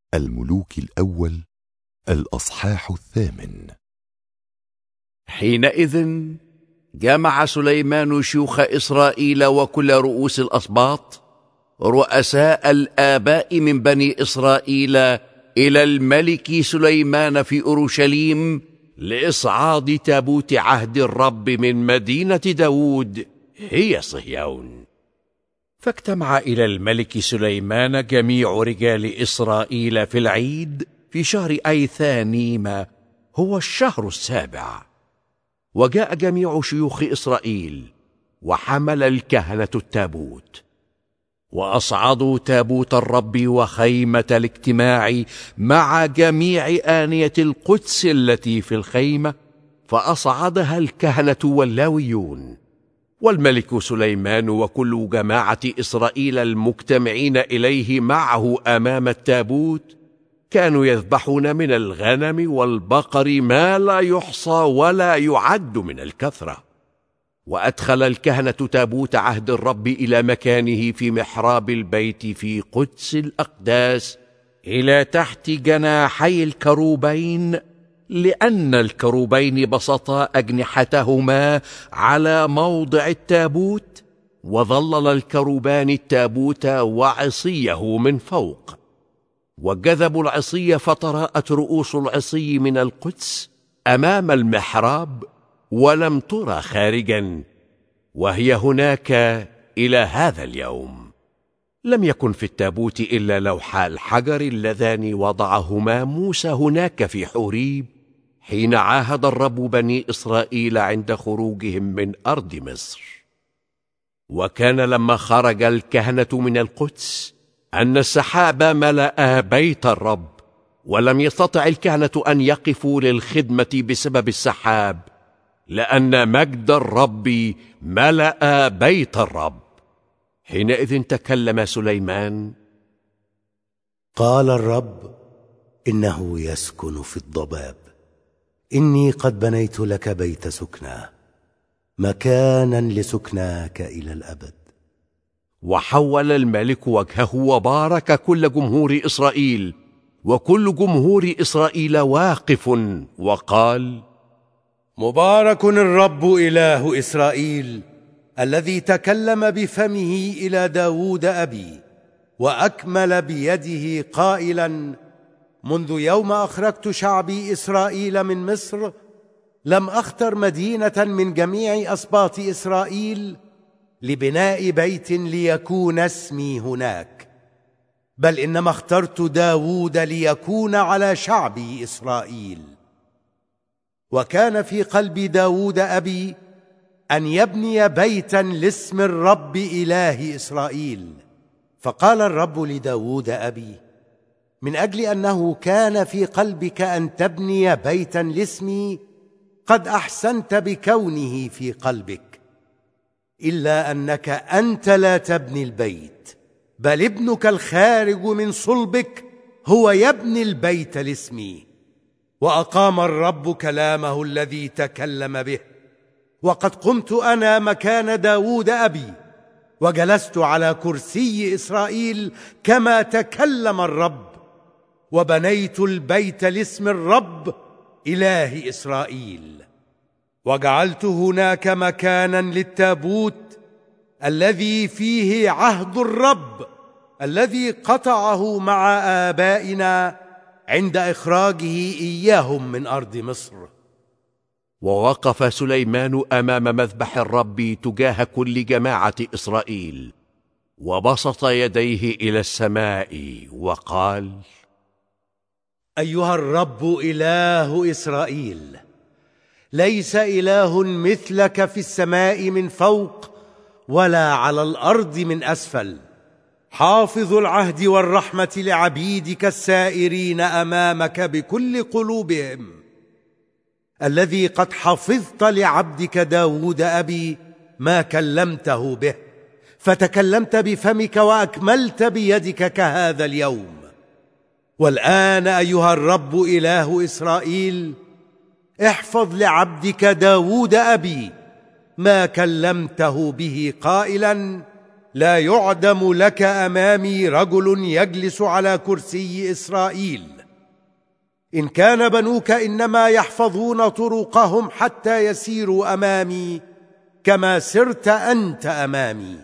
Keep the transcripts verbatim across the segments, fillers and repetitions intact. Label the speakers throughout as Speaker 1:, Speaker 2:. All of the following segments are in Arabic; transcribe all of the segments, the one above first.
Speaker 1: الملوك الأول الأصحاح الثامن.
Speaker 2: حينئذ جمع سليمان شيوخ إسرائيل وكل رؤوس الأسباط رؤساء الآباء من بني إسرائيل إلى الملك سليمان في أورشليم لإصعاد تابوت عهد الرب من مدينة داود هي صهيون. فاجتمع إلى الملك سليمان جميع رجال إسرائيل في العيد في شهر أيثانيم، هو الشهر السابع. وجاء جميع شيوخ إسرائيل وحمل الكهنة التابوت، وأصعدوا تابوت الرب وخيمة الاجتماع مع جميع آنية القدس التي في الخيمة، فأصعدها الكهنة واللاويون. والملك سليمان وكل جماعة إسرائيل المجتمعين إليه معه أمام التابوت كانوا يذبحون من الغنم والبقر ما لا يحصى ولا يعد من الكثرة. وأدخل الكهنة تابوت عهد الرب إلى مكانه في محراب البيت في قدس الأقداس إلى تحت جناحي الكروبين، لأن الكروبين بسطا أجنحتهما على موضع التابوت، وظلل الكروبان التابوت وعصيه من فوق. وجذبوا العصي فتراءت رؤوس العصي من القدس أمام المحراب، ولم ترى خارجا، وهي هناك إلى هذا اليوم. لم يكن في التابوت إلا لوحا الحجر اللذان وضعهما موسى هناك في حوريب حين عاهد الرب بني إسرائيل عند خروجهم من أرض مصر. وكان لما خرج الكهنة من القدس أن السحاب ملأ بيت الرب، ولم يستطع الكهنة أن يقفوا للخدمة بسبب السحاب، لأن مجد الرب ملأ بيت الرب. حينئذ تكلم سليمان:
Speaker 3: قال الرب: إنه يسكن في الضباب، إني قد بنيت لك بيت سكنى، مكانا لسكناك إلى الأبد.
Speaker 2: وحول الملك وجهه وبارك كل جمهور إسرائيل، وكل جمهور إسرائيل واقف، وقال:
Speaker 3: مبارك الرب إله إسرائيل، الذي تكلم بفمه إلى داود أبي، وأكمل بيده قائلا: منذ يوم أخرجت شعبي إسرائيل من مصر لم أختر مدينة من جميع أسباط إسرائيل لبناء بيت ليكون اسمي هناك، بل إنما اخترت داود ليكون على شعبي إسرائيل. وكان في قلب داود أبي أن يبني بيتا لاسم الرب إله إسرائيل. فقال الرب لداود أبي: من أجل أنه كان في قلبك أن تبني بيتا لاسمي قد أحسنت بكونه في قلبك، إلا أنك أنت لا تبني البيت، بل ابنك الخارج من صلبك هو يبني البيت لاسمي. وأقام الرب كلامه الذي تكلم به، وقد قمت أنا مكان داود أبي، وجلست على كرسي إسرائيل كما تكلم الرب، وبنيت البيت لاسم الرب إله إسرائيل. وجعلت هناك مكانا للتابوت الذي فيه عهد الرب الذي قطعه مع آبائنا عند إخراجه إياهم من أرض مصر.
Speaker 2: ووقف سليمان أمام مذبح الرب تجاه كل جماعة إسرائيل، وبسط يديه إلى السماء وقال:
Speaker 3: أيها الرب إله إسرائيل، ليس إله مثلك في السماء من فوق ولا على الأرض من أسفل، حافظ العهد والرحمة لعبيدك السائرين أمامك بكل قلوبهم، الذي قد حفظت لعبدك داود أبي ما كلمته به، فتكلمت بفمك وأكملت بيدك كهذا اليوم. والآن أيها الرب إله إسرائيل، احفظ لعبدك داود أبي ما كلمته به قائلا: لا يعدم لك أمامي رجل يجلس على كرسي إسرائيل. إن كان بنوك إنما يحفظون طرقهم حتى يسيروا أمامي كما سرت أنت أمامي.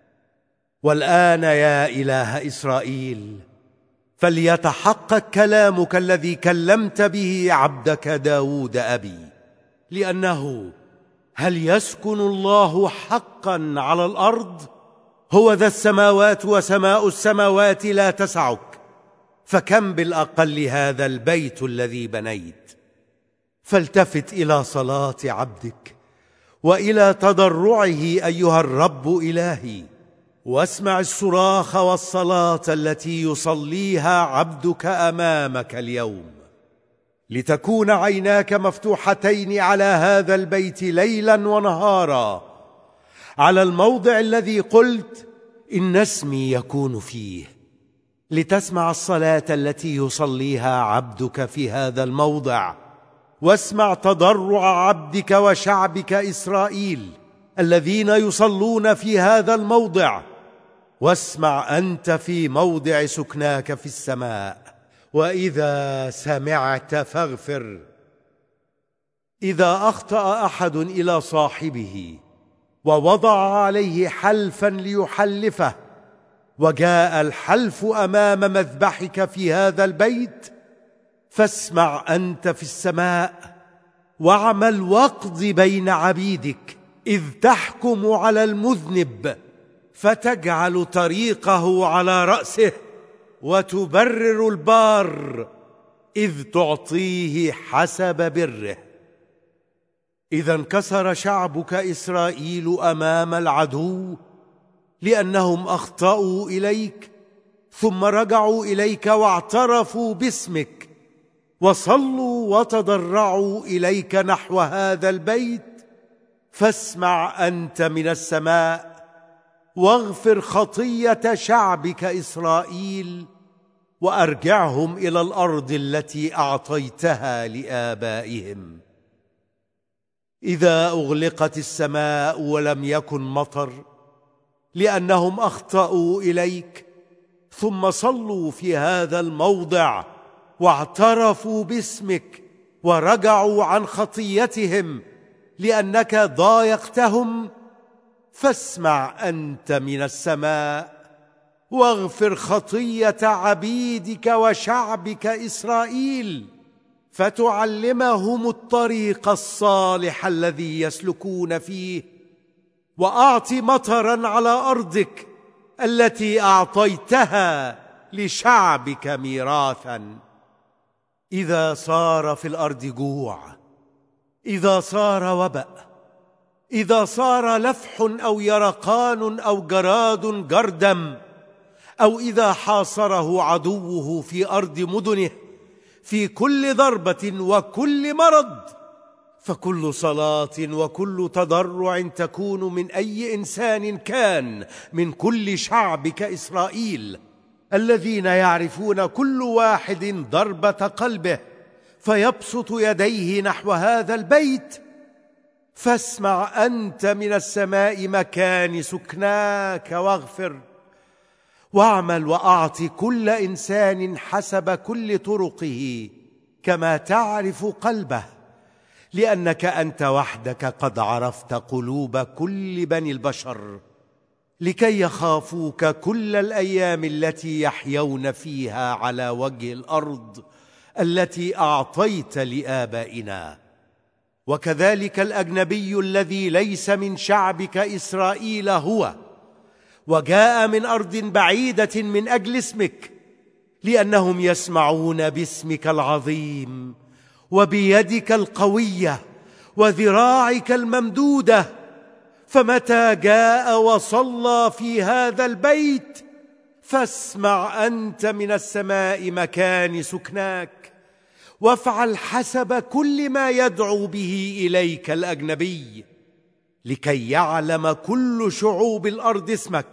Speaker 3: والآن يا إله إسرائيل، فليتحقق كلامك الذي كلمت به عبدك داود أبي، لأنه هل يسكن الله حقا على الأرض؟ هو ذا السماوات وسماء السماوات لا تسعك، فكم بالأقل هذا البيت الذي بنيت؟ فالتفت إلى صلاة عبدك وإلى تضرعه أيها الرب إلهي، واسمع الصراخ والصلاة التي يصليها عبدك أمامك اليوم، لتكون عيناك مفتوحتين على هذا البيت ليلا ونهارا، على الموضع الذي قلت إن اسمي يكون فيه، لتسمع الصلاة التي يصليها عبدك في هذا الموضع، واسمع تضرع عبدك وشعبك إسرائيل الذين يصلون في هذا الموضع، واسمع أنت في موضع سكناك في السماء. وإذا سمعت فاغفر. إذا أخطأ أحد إلى صاحبه ووضع عليه حلفا ليحلفه، وجاء الحلف أمام مذبحك في هذا البيت، فاسمع أنت في السماء واعمل واقض بين عبيدك، إذ تحكم على المذنب فتجعل طريقه على رأسه، وتبرر البار إذ تعطيه حسب بره. إذا انكسر شعبك إسرائيل أمام العدو لأنهم أخطأوا إليك، ثم رجعوا إليك واعترفوا باسمك وصلوا وتضرعوا إليك نحو هذا البيت، فاسمع أنت من السماء واغفر خطية شعبك إسرائيل، وأرجعهم إلى الأرض التي أعطيتها لآبائهم. إذا أغلقت السماء ولم يكن مطر لأنهم أخطأوا إليك، ثم صلوا في هذا الموضع واعترفوا باسمك ورجعوا عن خطيتهم لأنك ضايقتهم، فاسمع أنت من السماء واغفر خطية عبيدك وشعبك إسرائيل، فتعلمهم الطريق الصالح الذي يسلكون فيه، وأعط مطرا على أرضك التي أعطيتها لشعبك ميراثا. إذا صار في الأرض جوع، إذا صار وبأ، إذا صار لفح أو يرقان أو جراد جردم، أو إذا حاصره عدوه في أرض مدنه في كل ضربة وكل مرض، فكل صلاة وكل تضرع تكون من أي إنسان كان من كل شعبك إسرائيل الذين يعرفون كل واحد ضربة قلبه، فيبسط يديه نحو هذا البيت، فاسمع أنت من السماء مكان سكناك واغفر، واعمل وأعط كل إنسان حسب كل طرقه كما تعرف قلبه، لأنك أنت وحدك قد عرفت قلوب كل بني البشر، لكي يخافوك كل الأيام التي يحيون فيها على وجه الأرض التي أعطيت لآبائنا. وكذلك الأجنبي الذي ليس من شعبك إسرائيل هو، وجاء من أرض بعيدة من أجل اسمك، لأنهم يسمعون باسمك العظيم وبيدك القوية وذراعك الممدودة، فمتى جاء وصلى في هذا البيت، فاسمع أنت من السماء مكان سكناك، وافعل حسب كل ما يدعو به إليك الأجنبي، لكي يعلم كل شعوب الأرض اسمك،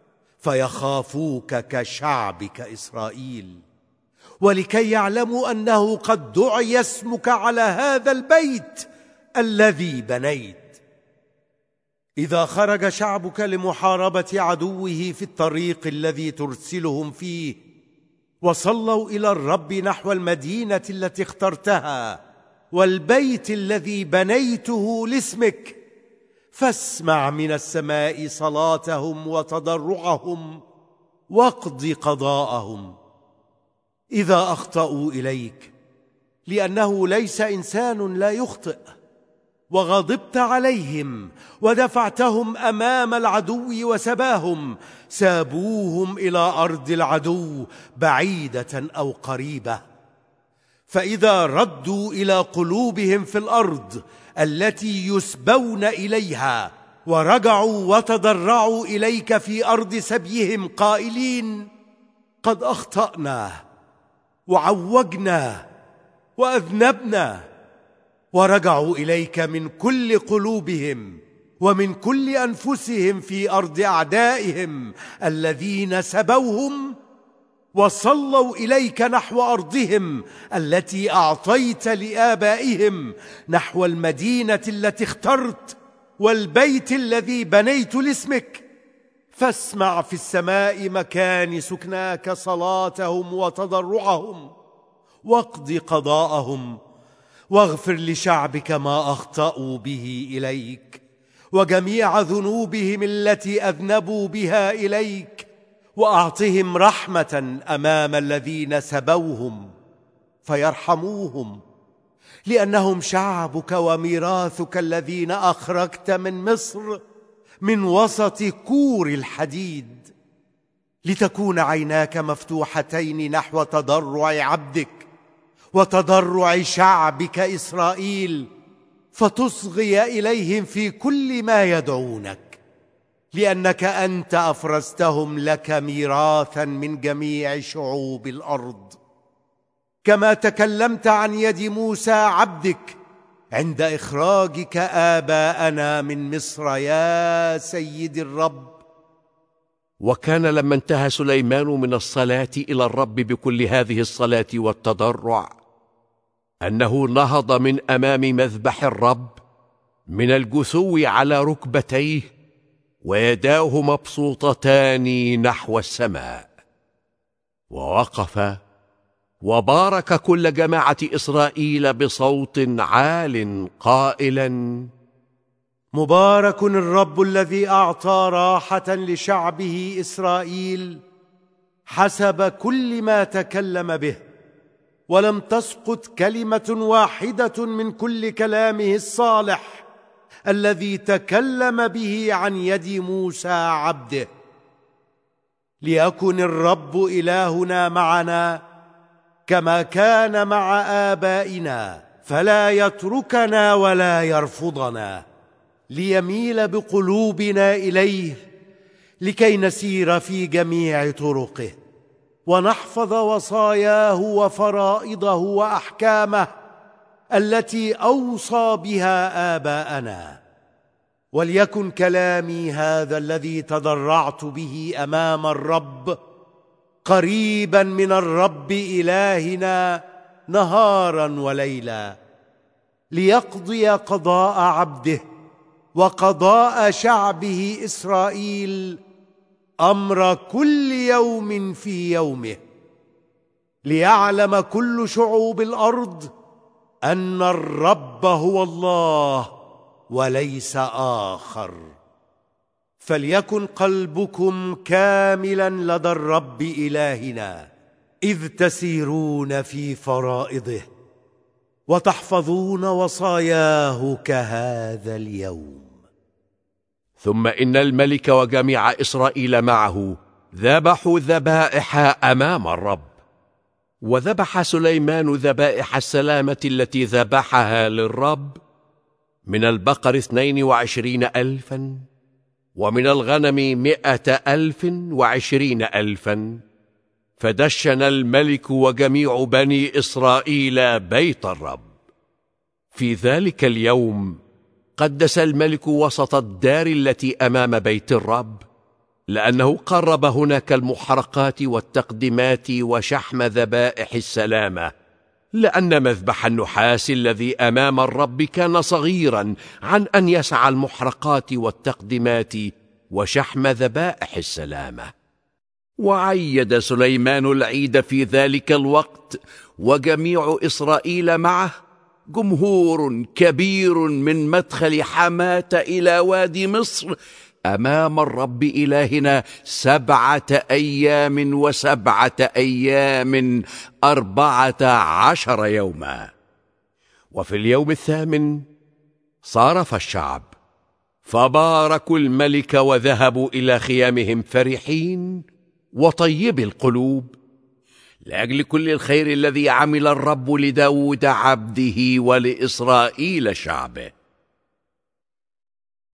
Speaker 3: فيخافوك كشعبك إسرائيل، ولكي يعلموا أنه قد دعي اسمك على هذا البيت الذي بنيت. إذا خرج شعبك لمحاربة عدوه في الطريق الذي ترسلهم فيه، وصلوا إلى الرب نحو المدينة التي اخترتها والبيت الذي بنيته لاسمك، فاسمع من السماء صلاتهم وتضرعهم واقض قضاءهم. إذا أخطأوا إليك، لأنه ليس إنسان لا يخطئ، وغضبت عليهم ودفعتهم أمام العدو وسباهم، سابوهم إلى أرض العدو بعيدة أو قريبة، فإذا ردوا إلى قلوبهم في الأرض التي يسبون إليها، ورجعوا وتضرعوا إليك في أرض سبيهم قائلين: قد أخطأنا وعوجنا وأذنبنا، ورجعوا إليك من كل قلوبهم ومن كل أنفسهم في أرض أعدائهم الذين سبوهم، وصلوا إليك نحو أرضهم التي أعطيت لآبائهم، نحو المدينة التي اخترت والبيت الذي بنيت لاسمك، فاسمع في السماء مكان سكناك صلاتهم وتضرعهم واقض قضاءهم، واغفر لشعبك ما أخطأوا به إليك وجميع ذنوبهم التي أذنبوا بها إليك، وأعطهم رحمة أمام الذين سبوهم فيرحموهم، لأنهم شعبك وميراثك الذين أخرجت من مصر من وسط كور الحديد، لتكون عيناك مفتوحتين نحو تضرع عبدك وتضرع شعبك إسرائيل، فتصغي إليهم في كل ما يدعونك، لأنك أنت أفرزتهم لك ميراثا من جميع شعوب الأرض، كما تكلمت عن يد موسى عبدك عند إخراجك آباءنا من مصر يا سيد الرب.
Speaker 2: وكان لما انتهى سليمان من الصلاة إلى الرب بكل هذه الصلاة والتضرع، أنه نهض من أمام مذبح الرب من الجثو على ركبتيه، ويداه مبسوطتان نحو السماء، ووقف وبارك كل جماعة إسرائيل بصوت عال قائلا:
Speaker 3: مبارك الرب الذي أعطى راحة لشعبه إسرائيل حسب كل ما تكلم به، ولم تسقط كلمة واحدة من كل كلامه الصالح الذي تكلم به عن يد موسى عبده. ليكن الرب إلهنا معنا كما كان مع آبائنا، فلا يتركنا ولا يرفضنا، ليميل بقلوبنا إليه لكي نسير في جميع طرقه ونحفظ وصاياه وفرائضه وأحكامه التي أوصى بها آباءنا. وليكن كلامي هذا الذي تضرعت به أمام الرب قريبا من الرب إلهنا نهارا وليلا، ليقضي قضاء عبده وقضاء شعبه إسرائيل أمر كل يوم في يومه، ليعلم كل شعوب الأرض أن الرب هو الله وليس آخر. فليكن قلبكم كاملا لدى الرب إلهنا إذ تسيرون في فرائضه وتحفظون وصاياه كهذا اليوم.
Speaker 2: ثم إن الملك وجميع إسرائيل معه ذبحوا ذبائح أمام الرب. وذبح سليمان ذبائح السلامة التي ذبحها للرب من البقر اثنين وعشرين ألفا، ومن الغنم مئة ألف وعشرين ألفا. فدشن الملك وجميع بني إسرائيل بيت الرب. في ذلك اليوم قدس الملك وسط الدار التي أمام بيت الرب، لأنه قرب هناك المحرقات والتقدمات وشحم ذبائح السلامة، لأن مذبح النحاس الذي أمام الرب كان صغيرا عن أن يسع المحرقات والتقدمات وشحم ذبائح السلامة. وعيد سليمان العيد في ذلك الوقت وجميع إسرائيل معه، جمهور كبير من مدخل حماة إلى وادي مصر، أمام الرب إلهنا سبعة أيام وسبعة أيام أربعة عشر يوما. وفي اليوم الثامن صارف الشعب فباركوا الملك وذهبوا إلى خيامهم فرحين وطيب القلوب لأجل كل الخير الذي عمل الرب لداود عبده ولإسرائيل شعبه.